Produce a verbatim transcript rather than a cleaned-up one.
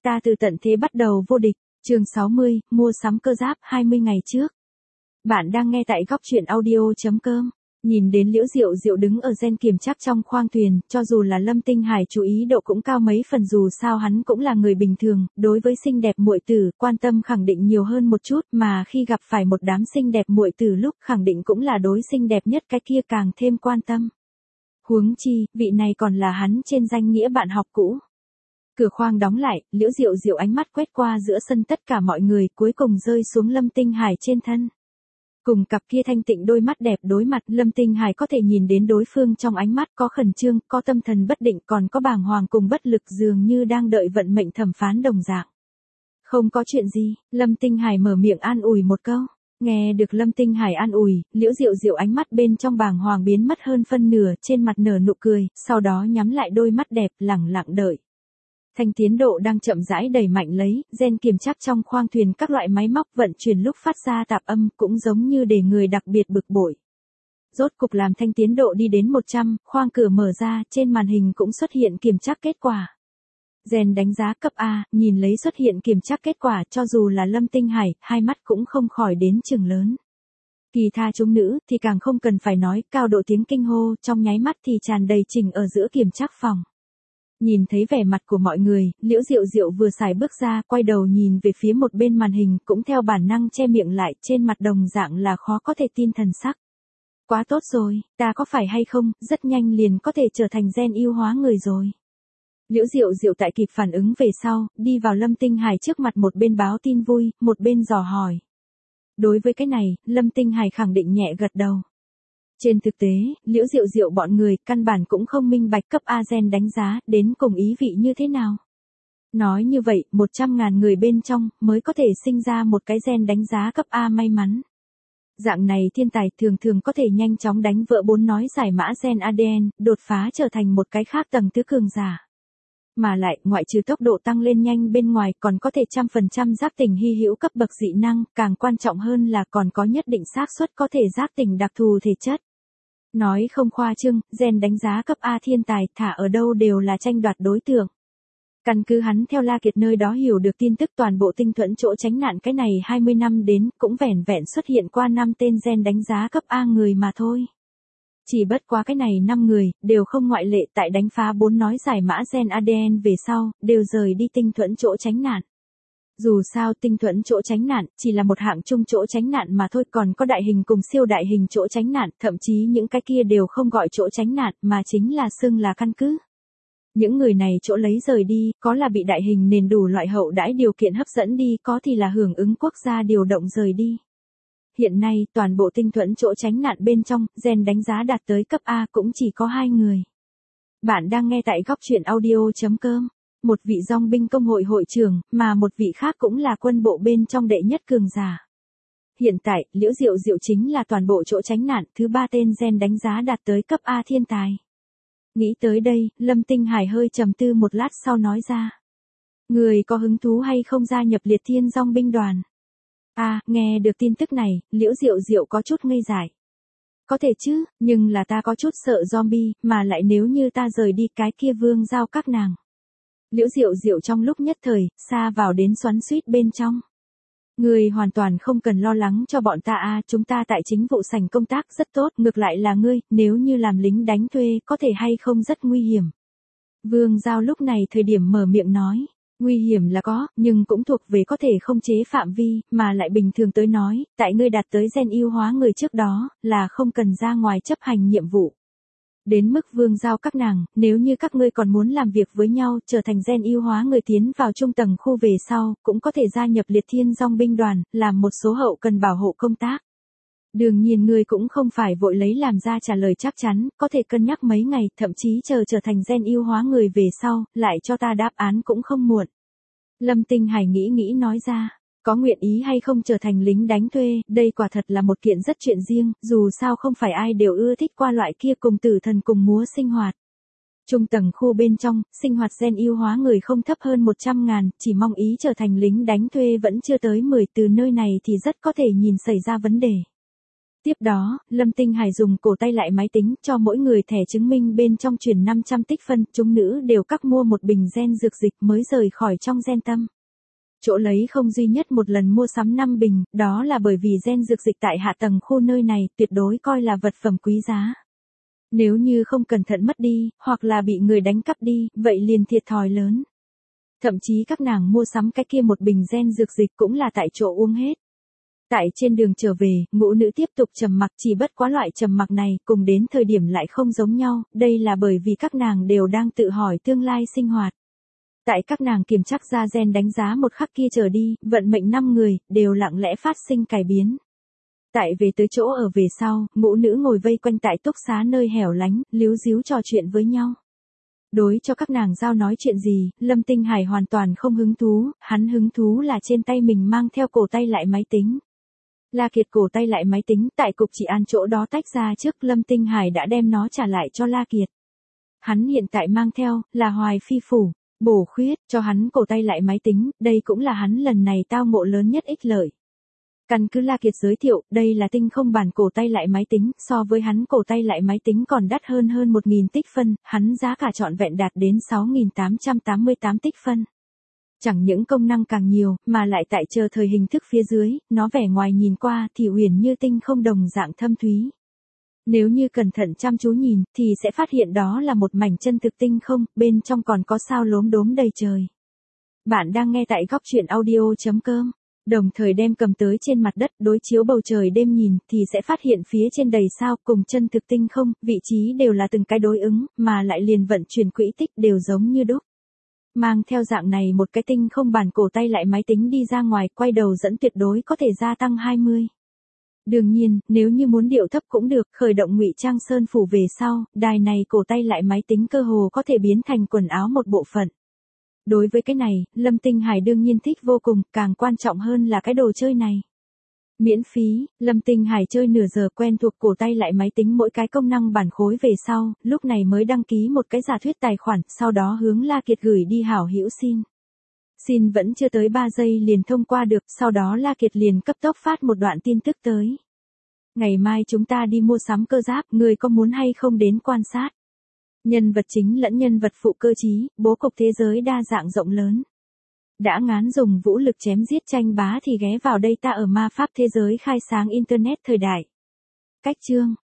Ta từ tận thế bắt đầu vô địch, chương sáu mươi, mua sắm cơ giáp hai mươi ngày trước. Bạn đang nghe tại góc truyện audio chấm com. Nhìn đến Liễu Diệu Diệu đứng ở gen kiểm chắc trong khoang thuyền, cho dù là Lâm Tinh Hải chú ý độ cũng cao mấy phần, dù sao hắn cũng là người bình thường, đối với xinh đẹp muội tử, quan tâm khẳng định nhiều hơn một chút, mà khi gặp phải một đám xinh đẹp muội tử lúc khẳng định cũng là đối xinh đẹp nhất cái kia càng thêm quan tâm. Huống chi, vị này còn là hắn trên danh nghĩa bạn học cũ. Cửa khoang đóng lại, Liễu Diệu Diệu ánh mắt quét qua giữa sân tất cả mọi người, cuối cùng rơi xuống Lâm Tinh Hải trên thân. Cùng cặp kia thanh tịnh đôi mắt đẹp đối mặt, Lâm Tinh Hải có thể nhìn đến đối phương trong ánh mắt có khẩn trương, có tâm thần bất định, còn có bàng hoàng cùng bất lực, dường như đang đợi vận mệnh thẩm phán đồng dạng. Không có chuyện gì, Lâm Tinh Hải mở miệng an ủi một câu. Nghe được Lâm Tinh Hải an ủi, Liễu Diệu Diệu ánh mắt bên trong bàng hoàng biến mất hơn phân nửa, trên mặt nở nụ cười, sau đó nhắm lại đôi mắt đẹp, lẳng lặng đợi. Thanh tiến độ đang chậm rãi đẩy mạnh lấy, gen kiểm chắc trong khoang thuyền các loại máy móc vận chuyển lúc phát ra tạp âm, cũng giống như để người đặc biệt bực bội. Rốt cục làm thanh tiến độ đi đến một trăm, khoang cửa mở ra, trên màn hình cũng xuất hiện kiểm chắc kết quả. Gen đánh giá cấp A, nhìn lấy xuất hiện kiểm chắc kết quả, cho dù là Lâm Tinh Hải, hai mắt cũng không khỏi đến chừng lớn. Kỳ tha chúng nữ thì càng không cần phải nói, cao độ tiếng kinh hô, trong nháy mắt thì tràn đầy trình ở giữa kiểm chắc phòng. Nhìn thấy vẻ mặt của mọi người, Liễu Diệu Diệu vừa xài bước ra, quay đầu nhìn về phía một bên màn hình, cũng theo bản năng che miệng lại, trên mặt đồng dạng là khó có thể tin thần sắc. Quá tốt rồi, ta có phải hay không, rất nhanh liền có thể trở thành gen yêu hóa người rồi. Liễu Diệu Diệu tại kịp phản ứng về sau, đi vào Lâm Tinh Hải trước mặt, một bên báo tin vui, một bên dò hỏi. Đối với cái này, Lâm Tinh Hải khẳng định nhẹ gật đầu. Trên thực tế, Liễu Diệu Diệu bọn người căn bản cũng không minh bạch cấp A gen đánh giá đến cùng ý vị như thế nào. Nói như vậy, một trăm ngàn người bên trong mới có thể sinh ra một cái gen đánh giá cấp A may mắn. Dạng này thiên tài thường thường có thể nhanh chóng đánh vỡ bốn nói giải mã gen a đê en, đột phá trở thành một cái khác tầng thứ cường giả. Mà lại, ngoại trừ tốc độ tăng lên nhanh bên ngoài, còn có thể trăm phần trăm giác tỉnh hy hữu cấp bậc dị năng, càng quan trọng hơn là còn có nhất định xác suất có thể giác tỉnh đặc thù thể chất. Nói không khoa trương, gen đánh giá cấp A thiên tài, thả ở đâu đều là tranh đoạt đối tượng. Căn cứ hắn theo La Kiệt nơi đó hiểu được tin tức, toàn bộ tinh thuẫn chỗ tránh nạn cái này hai mươi năm đến, cũng vẻn vẹn xuất hiện qua năm tên gen đánh giá cấp A người mà thôi. Chỉ bất quá cái này năm người, đều không ngoại lệ, tại đánh phá bốn nói giải mã gen a đê en về sau, đều rời đi tinh thuẫn chỗ tránh nạn. Dù sao tinh thuẫn chỗ tránh nạn, chỉ là một hạng chung chỗ tránh nạn mà thôi, còn có đại hình cùng siêu đại hình chỗ tránh nạn, thậm chí những cái kia đều không gọi chỗ tránh nạn, mà chính là xưng là căn cứ. Những người này chỗ lấy rời đi, có là bị đại hình nền đủ loại hậu đãi điều kiện hấp dẫn đi, có thì là hưởng ứng quốc gia điều động rời đi. Hiện nay, toàn bộ tinh thuẫn chỗ tránh nạn bên trong, gen đánh giá đạt tới cấp A cũng chỉ có hai người. Bạn đang nghe tại góc truyện audio chấm com. Một vị dòng binh công hội hội trưởng, mà một vị khác cũng là quân bộ bên trong đệ nhất cường giả. Hiện tại, Liễu Diệu Diệu chính là toàn bộ chỗ tránh nạn, thứ ba tên gen đánh giá đạt tới cấp A thiên tài. Nghĩ tới đây, Lâm Tinh Hải hơi trầm tư một lát sau nói ra. Người có hứng thú hay không gia nhập liệt thiên dòng binh đoàn? À, nghe được tin tức này, Liễu Diệu Diệu có chút ngây dại. Có thể chứ, nhưng là ta có chút sợ zombie, mà lại nếu như ta rời đi cái kia vương giao các nàng. Liễu Diệu Diệu trong lúc nhất thời, xa vào đến xoắn xuýt bên trong. Ngươi hoàn toàn không cần lo lắng cho bọn ta a, chúng ta tại chính vụ sảnh công tác rất tốt, ngược lại là ngươi, nếu như làm lính đánh thuê, có thể hay không rất nguy hiểm. Vương Giao lúc này thời điểm mở miệng nói, nguy hiểm là có, nhưng cũng thuộc về có thể không chế phạm vi, mà lại bình thường tới nói, tại ngươi đạt tới gen yêu hóa người trước đó, là không cần ra ngoài chấp hành nhiệm vụ. Đến mức Vương Giao các nàng, nếu như các ngươi còn muốn làm việc với nhau, trở thành gen yêu hóa người tiến vào trung tầng khu về sau, cũng có thể gia nhập liệt thiên dòng binh đoàn, làm một số hậu cần bảo hộ công tác. Đương nhiên ngươi cũng không phải vội lấy làm ra trả lời chắc chắn, có thể cân nhắc mấy ngày, thậm chí chờ trở thành gen yêu hóa người về sau, lại cho ta đáp án cũng không muộn. Lâm Tinh Hải nghĩ nghĩ nói ra. Có nguyện ý hay không trở thành lính đánh thuê, đây quả thật là một kiện rất chuyện riêng, dù sao không phải ai đều ưa thích qua loại kia cùng tử thần cùng múa sinh hoạt. Trung tầng khu bên trong, sinh hoạt gen yêu hóa người không thấp hơn một trăm ngàn, chỉ mong ý trở thành lính đánh thuê vẫn chưa tới mười, từ nơi này thì rất có thể nhìn xảy ra vấn đề. Tiếp đó, Lâm Tinh Hải dùng cổ tay lại máy tính cho mỗi người thẻ chứng minh bên trong chuyển năm trăm tích phân, chúng nữ đều các mua một bình gen dược dịch mới rời khỏi trong gen tâm. Chỗ lấy không duy nhất một lần mua sắm năm bình, đó là bởi vì gen dược dịch tại hạ tầng khu nơi này tuyệt đối coi là vật phẩm quý giá. Nếu như không cẩn thận mất đi, hoặc là bị người đánh cắp đi, vậy liền thiệt thòi lớn. Thậm chí các nàng mua sắm cái kia một bình gen dược dịch cũng là tại chỗ uống hết. Tại trên đường trở về, ngũ nữ tiếp tục trầm mặc, chỉ bất quá loại trầm mặc này cùng đến thời điểm lại không giống nhau, đây là bởi vì các nàng đều đang tự hỏi tương lai sinh hoạt. Tại các nàng kiểm tra ra gen đánh giá một khắc kia trở đi, vận mệnh năm người, đều lặng lẽ phát sinh cải biến. Tại về tới chỗ ở về sau, ngũ nữ ngồi vây quanh tại túc xá nơi hẻo lánh, líu díu trò chuyện với nhau. Đối cho các nàng giao nói chuyện gì, Lâm Tinh Hải hoàn toàn không hứng thú, hắn hứng thú là trên tay mình mang theo cổ tay lại máy tính. La Kiệt cổ tay lại máy tính tại cục trị an chỗ đó tách ra trước, Lâm Tinh Hải đã đem nó trả lại cho La Kiệt. Hắn hiện tại mang theo, là Hoài Phi Phủ, bổ khuyết, cho hắn cổ tay lại máy tính, đây cũng là hắn lần này tao ngộ lớn nhất ích lợi. Căn cứ La Kiệt giới thiệu, đây là tinh không bản cổ tay lại máy tính, so với hắn cổ tay lại máy tính còn đắt hơn hơn một nghìn tích phân, hắn giá cả trọn vẹn đạt đến sáu nghìn tám trăm tám mươi tám tích phân. Chẳng những công năng càng nhiều, mà lại tại chờ thời hình thức phía dưới, nó vẻ ngoài nhìn qua thì uyển như tinh không đồng dạng thâm thúy. Nếu như cẩn thận chăm chú nhìn, thì sẽ phát hiện đó là một mảnh chân thực tinh không, bên trong còn có sao lốm đốm đầy trời. Bạn đang nghe tại góc truyện audio chấm com. Đồng thời đem cầm tới trên mặt đất đối chiếu bầu trời đêm nhìn thì sẽ phát hiện phía trên đầy sao cùng chân thực tinh không, vị trí đều là từng cái đối ứng, mà lại liền vận chuyển quỹ tích đều giống như đúc. Mang theo dạng này một cái tinh không bản cổ tay lại máy tính đi ra ngoài, quay đầu dẫn tuyệt đối có thể gia tăng hai mươi. Đương nhiên, nếu như muốn điệu thấp cũng được, khởi động ngụy trang sơn phủ về sau, đài này cổ tay lại máy tính cơ hồ có thể biến thành quần áo một bộ phận. Đối với cái này, Lâm Tinh Hải đương nhiên thích vô cùng, càng quan trọng hơn là cái đồ chơi này. Miễn phí, Lâm Tinh Hải chơi nửa giờ quen thuộc cổ tay lại máy tính mỗi cái công năng bản khối về sau, lúc này mới đăng ký một cái giả thuyết tài khoản, sau đó hướng La Kiệt gửi đi hảo hữu xin. Xin vẫn chưa tới ba giây liền thông qua được, sau đó La Kiệt liền cấp tốc phát một đoạn tin tức tới. Ngày mai chúng ta đi mua sắm cơ giáp, người có muốn hay không đến quan sát? Nhân vật chính lẫn nhân vật phụ cơ trí, bố cục thế giới đa dạng rộng lớn. Đã ngán dùng vũ lực chém giết tranh bá thì ghé vào đây ta ở ma pháp thế giới khai sáng internet thời đại. Cách chương